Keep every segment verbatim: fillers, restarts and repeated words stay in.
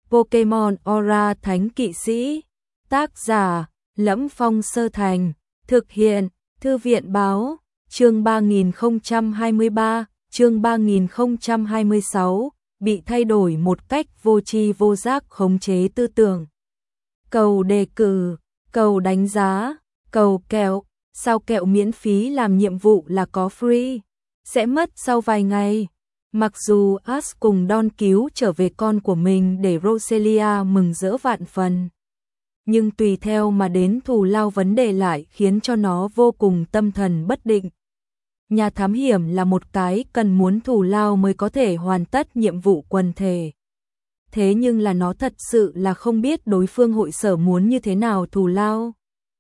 Pokemon Aura Thánh Kỵ Sĩ. Tác giả: Lẫm Phong Sơ Thành. Thực hiện: Thư viện báo. Chương ba nghìn không trăm hai mươi ba, chương ba nghìn không trăm hai mươi sáu, bị thay đổi một cách vô tri vô giác khống chế tư tưởng. Cầu đề cử, cầu đánh giá, cầu kẹo, sao kẹo miễn phí làm nhiệm vụ là có free, sẽ mất sau vài ngày. Mặc dù Ash cùng Don cứu trở về con của mình để Roselia mừng rỡ vạn phần, nhưng tùy theo mà đến thù lao vấn đề lại khiến cho nó vô cùng tâm thần bất định. Nhà thám hiểm là một cái cần muốn thù lao mới có thể hoàn tất nhiệm vụ quần thể. Thế nhưng là nó thật sự là không biết đối phương hội sở muốn như thế nào thù lao.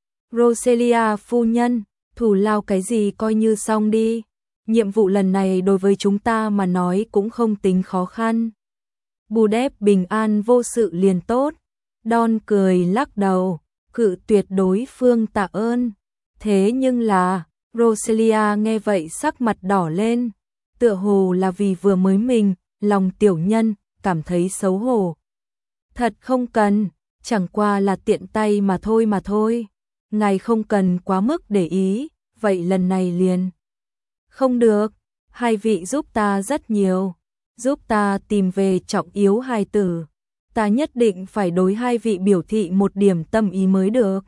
Roselia phu nhân, thù lao cái gì coi như xong đi. Nhiệm vụ lần này đối với chúng ta mà nói cũng không tính khó khăn. Bù-đép bình an vô sự liền tốt. Don cười lắc đầu, cự tuyệt đối phương tạ ơn. Thế nhưng là, Roselia nghe vậy sắc mặt đỏ lên, tựa hồ là vì vừa mới mình, lòng tiểu nhân, cảm thấy xấu hổ. Thật không cần, chẳng qua là tiện tay mà thôi mà thôi. Ngài không cần quá mức để ý, vậy lần này liền. Không được, hai vị giúp ta rất nhiều, giúp ta tìm về trọng yếu hài tử. Ta nhất định phải đối hai vị biểu thị một điểm tâm ý mới được.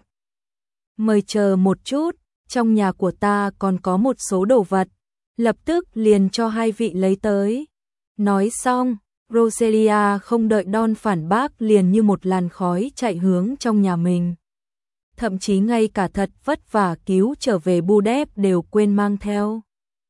Mời chờ một chút, trong nhà của ta còn có một số đồ vật, lập tức liền cho hai vị lấy tới. Nói xong, Roselia không đợi Don phản bác liền như một làn khói chạy hướng trong nhà mình. Thậm chí ngay cả thật vất vả cứu trở về Bù-đép đều quên mang theo.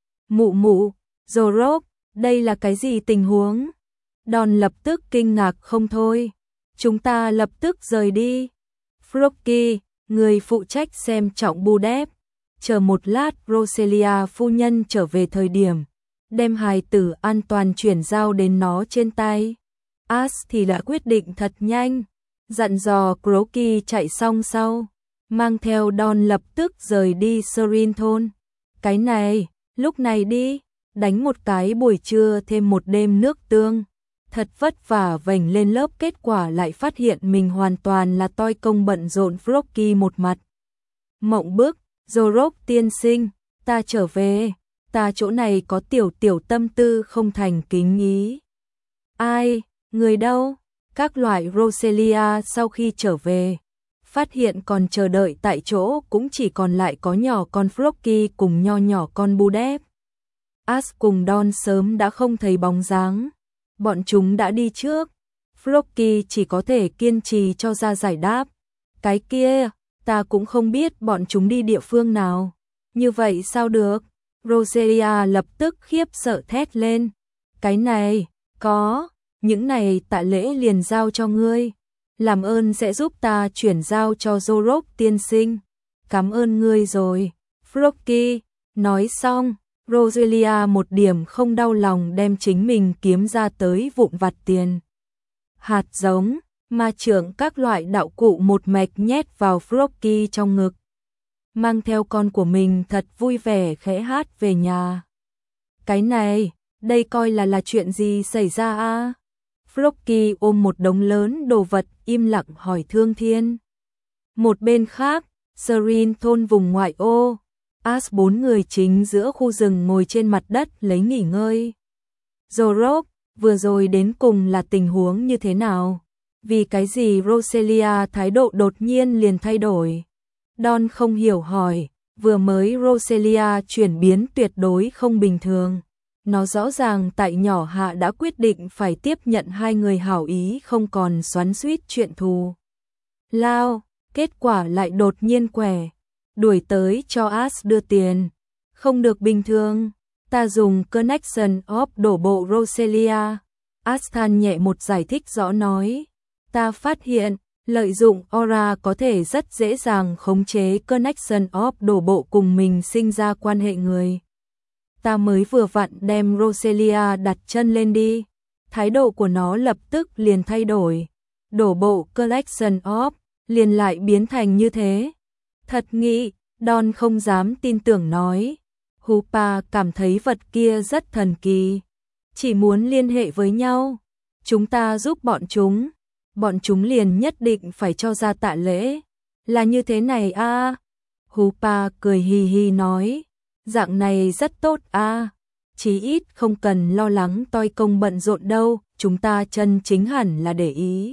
Mụ mụ, Zorok, đây là cái gì tình huống? Don lập tức kinh ngạc không thôi. Chúng ta lập tức rời đi. Frocky, người phụ trách xem trọng Bù-đép. Chờ một lát Roselia phu nhân trở về thời điểm, đem hài tử an toàn chuyển giao đến nó trên tay. Ash thì đã quyết định thật nhanh, dặn dò Croaky chạy xong sau, mang theo Don lập tức rời đi Serene thôn. Cái này, lúc này đi, đánh một cái buổi trưa thêm một đêm nước tương. Thật vất vả vành lên lớp kết quả lại phát hiện mình hoàn toàn là toi công bận rộn. Croaky một mặt mộng bức. Zorok tiên sinh, ta trở về, ta chỗ này có tiểu tiểu tâm tư không thành kính ý. Ai, người đâu? Các loại Roselia sau khi trở về, phát hiện còn chờ đợi tại chỗ cũng chỉ còn lại có nhỏ con Frocky cùng nho nhỏ con Bù-đép. Ash cùng Don sớm đã không thấy bóng dáng, bọn chúng đã đi trước. Frocky chỉ có thể kiên trì cho ra giải đáp. Cái kia, ta cũng không biết bọn chúng đi địa phương nào. Như vậy sao được? Roselia lập tức khiếp sợ thét lên. Cái này, có, những này tạ lễ liền giao cho ngươi. Làm ơn sẽ giúp ta chuyển giao cho Zorok tiên sinh. Cảm ơn ngươi rồi. Frocky, nói xong, Roselia một điểm không đau lòng đem chính mình kiếm ra tới vụn vặt tiền. Hạt giống, ma trưởng các loại đạo cụ một mạch nhét vào Frocky trong ngực. Mang theo con của mình thật vui vẻ khẽ hát về nhà. Cái này, đây coi là là chuyện gì xảy ra a? Frocky ôm một đống lớn đồ vật im lặng hỏi Thương Thiên. Một bên khác, Serene thôn vùng ngoại ô, Ash bốn người chính giữa khu rừng ngồi trên mặt đất lấy nghỉ ngơi. Zorok, vừa rồi đến cùng là tình huống như thế nào? Vì cái gì Roselia thái độ đột nhiên liền thay đổi? Don không hiểu hỏi, vừa mới Roselia chuyển biến tuyệt đối không bình thường. Nó rõ ràng tại nhỏ hạ đã quyết định phải tiếp nhận hai người hảo ý không còn xoắn xuýt chuyện thù lao, kết quả lại đột nhiên quẻ, đuổi tới cho Ash đưa tiền. Không được bình thường, ta dùng Connection of đổ bộ Roselia. Ash than nhẹ một giải thích rõ nói. Ta phát hiện, lợi dụng Aura có thể rất dễ dàng khống chế Connection of đổ bộ cùng mình sinh ra quan hệ người. Ta mới vừa vặn đem Roselia đặt chân lên đi. Thái độ của nó lập tức liền thay đổi. Đổ bộ Connection of, liền lại biến thành như thế. Thật nghĩ, Don không dám tin tưởng nói. Hoopa cảm thấy vật kia rất thần kỳ. Chỉ muốn liên hệ với nhau. Chúng ta giúp bọn chúng. bọn chúng liền nhất định phải cho ra tạ lễ. Là như thế này a à? Hoopa cười hì hì nói, dạng này rất tốt a à? Chí ít không cần lo lắng toi công bận rộn đâu, chúng ta chân chính hẳn là để ý.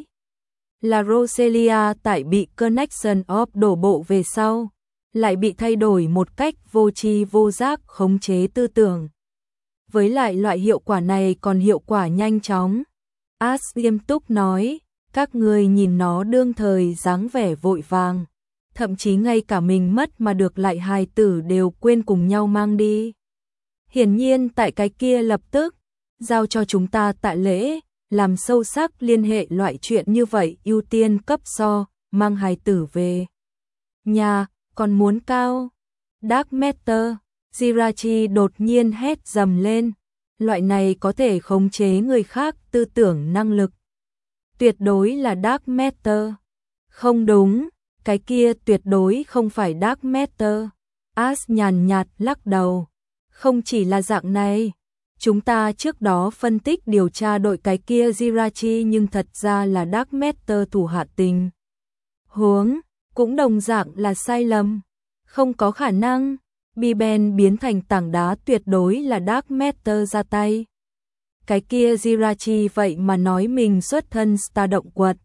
Là Roselia tại bị Connection of đổ bộ về sau, lại bị thay đổi một cách vô tri vô giác khống chế tư tưởng. Với lại loại hiệu quả này còn hiệu quả nhanh chóng. Ash nghiêm túc nói, các người nhìn nó đương thời dáng vẻ vội vàng, thậm chí ngay cả mình mất mà được lại hài tử đều quên cùng nhau mang đi. Hiển nhiên tại cái kia lập tức, giao cho chúng ta tạ lễ, làm sâu sắc liên hệ loại chuyện như vậy ưu tiên cấp so, mang hài tử về. Nhà, còn muốn cao. Dark Matter, Jirachi đột nhiên hét dầm lên, loại này có thể khống chế người khác tư tưởng năng lực. Tuyệt đối là Dark Matter. Không đúng, cái kia tuyệt đối không phải Dark Matter. Ash nhàn nhạt lắc đầu. Không chỉ là dạng này, chúng ta trước đó phân tích điều tra đội cái kia Jirachi nhưng thật ra là Dark Matter thủ hạ tình. Huống, cũng đồng dạng là sai lầm. Không có khả năng, Biben biến thành tảng đá tuyệt đối là Dark Matter ra tay. Cái kia Jirachi vậy mà nói mình xuất thân Star động quật.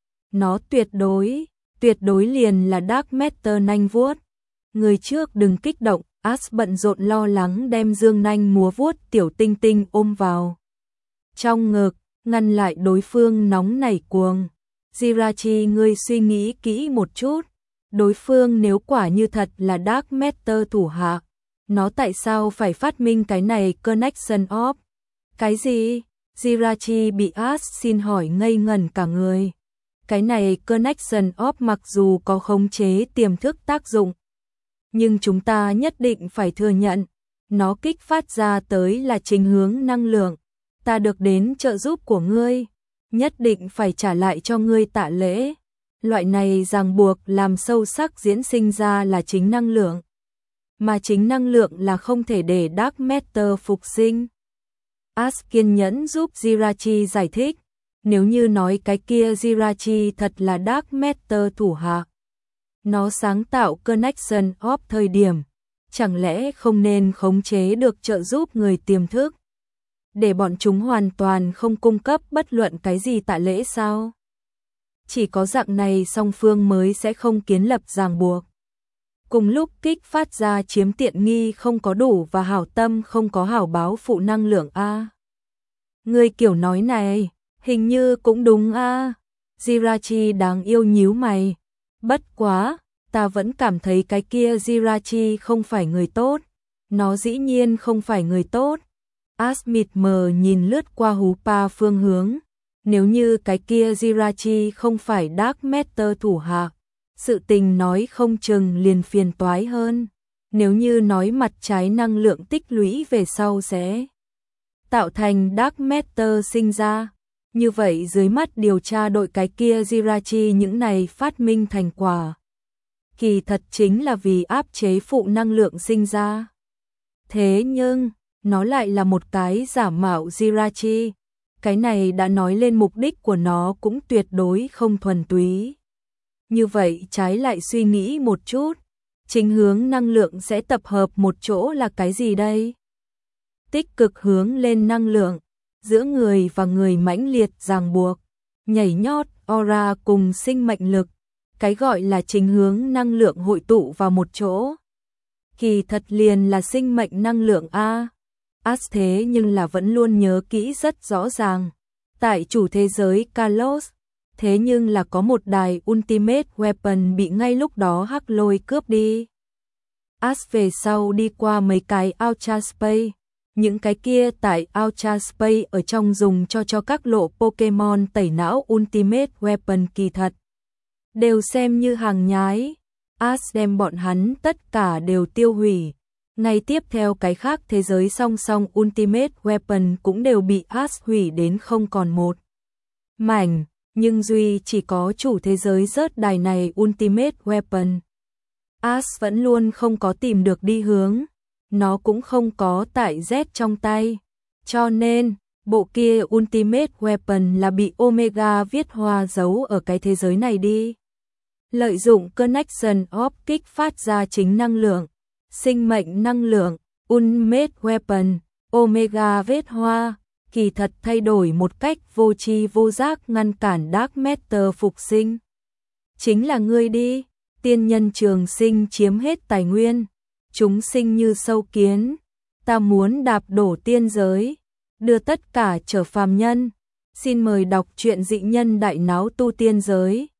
Nó tuyệt đối, tuyệt đối liền là Dark Matter nanh vuốt. Người trước đừng kích động, Ash bận rộn lo lắng đem dương nanh múa vuốt tiểu tinh tinh ôm vào trong ngực, ngăn lại đối phương nóng nảy cuồng. Jirachi, ngươi suy nghĩ kỹ một chút, đối phương nếu quả như thật là Dark Matter thủ hạ, nó tại sao phải phát minh cái này Connection of? Cái gì? Jirachi bị Ash xin hỏi ngây ngẩn cả người. Cái này Connection of mặc dù có khống chế tiềm thức tác dụng, nhưng chúng ta nhất định phải thừa nhận, nó kích phát ra tới là chính hướng năng lượng. Ta được đến trợ giúp của ngươi, nhất định phải trả lại cho ngươi tạ lễ. Loại này ràng buộc làm sâu sắc diễn sinh ra là chính năng lượng, mà chính năng lượng là không thể để Dark Matter phục sinh. Ash kiên nhẫn giúp Jirachi giải thích, nếu như nói cái kia Jirachi thật là Dark Matter thủ hạ, nó sáng tạo Connection of thời điểm, chẳng lẽ không nên khống chế được trợ giúp người tiềm thức, để bọn chúng hoàn toàn không cung cấp bất luận cái gì tạ lễ sao? Chỉ có dạng này song phương mới sẽ không kiến lập ràng buộc. Cùng lúc kích phát ra chiếm tiện nghi không có đủ và hảo tâm không có hảo báo phụ năng lượng a. Người kiểu nói này, hình như cũng đúng a. Jirachi đáng yêu nhíu mày. Bất quá, ta vẫn cảm thấy cái kia Jirachi không phải người tốt. Nó dĩ nhiên không phải người tốt. Ash mịt mờ nhìn lướt qua Hoopa phương hướng. Nếu như cái kia Jirachi không phải Dark Matter thủ hạ, sự tình nói không chừng liền phiền toái hơn. Nếu như nói mặt trái năng lượng tích lũy về sau sẽ tạo thành Dark Matter sinh ra. Như vậy dưới mắt điều tra đội cái kia Jirachi những này phát minh thành quả, kỳ thật chính là vì áp chế phụ năng lượng sinh ra. Thế nhưng, nó lại là một cái giả mạo Jirachi. Cái này đã nói lên mục đích của nó cũng tuyệt đối không thuần túy. Như vậy trái lại suy nghĩ một chút, chính hướng năng lượng sẽ tập hợp một chỗ là cái gì đây? Tích cực hướng lên năng lượng, giữa người và người mãnh liệt ràng buộc, nhảy nhót, aura cùng sinh mệnh lực, cái gọi là chính hướng năng lượng hội tụ vào một chỗ. Kỳ thật liền là sinh mệnh năng lượng a. Ash thế nhưng là vẫn luôn nhớ kỹ rất rõ ràng. Tại chủ thế giới Kalos, thế nhưng là có một đài Ultimate Weapon bị ngay lúc đó Hắc Lôi cướp đi. Ash về sau đi qua mấy cái Ultra Space, những cái kia tại Ultra Space ở trong dùng cho cho các lộ Pokemon tẩy não Ultimate Weapon kỳ thật. Đều xem như hàng nhái. Ash đem bọn hắn tất cả đều tiêu hủy. Ngay tiếp theo cái khác thế giới song song Ultimate Weapon cũng đều bị Ash hủy đến không còn một mảnh, nhưng duy chỉ có chủ thế giới rớt đài này Ultimate Weapon. Ash vẫn luôn không có tìm được đi hướng, nó cũng không có tại Z trong tay, cho nên, Bộ kia Ultimate Weapon là bị Omega viết hoa giấu ở cái thế giới này đi. Lợi dụng Connection of kích phát ra chính năng lượng, sinh mệnh năng lượng, Ultimate Weapon, Omega viết hoa, kỳ thật thay đổi một cách vô tri vô giác ngăn cản Dark Matter phục sinh. Chính là ngươi đi, tiên nhân trường sinh chiếm hết tài nguyên, chúng sinh như sâu kiến, ta muốn đạp đổ tiên giới, đưa tất cả trở phàm nhân. Xin mời đọc truyện Dị Nhân Đại Náo Tu Tiên Giới.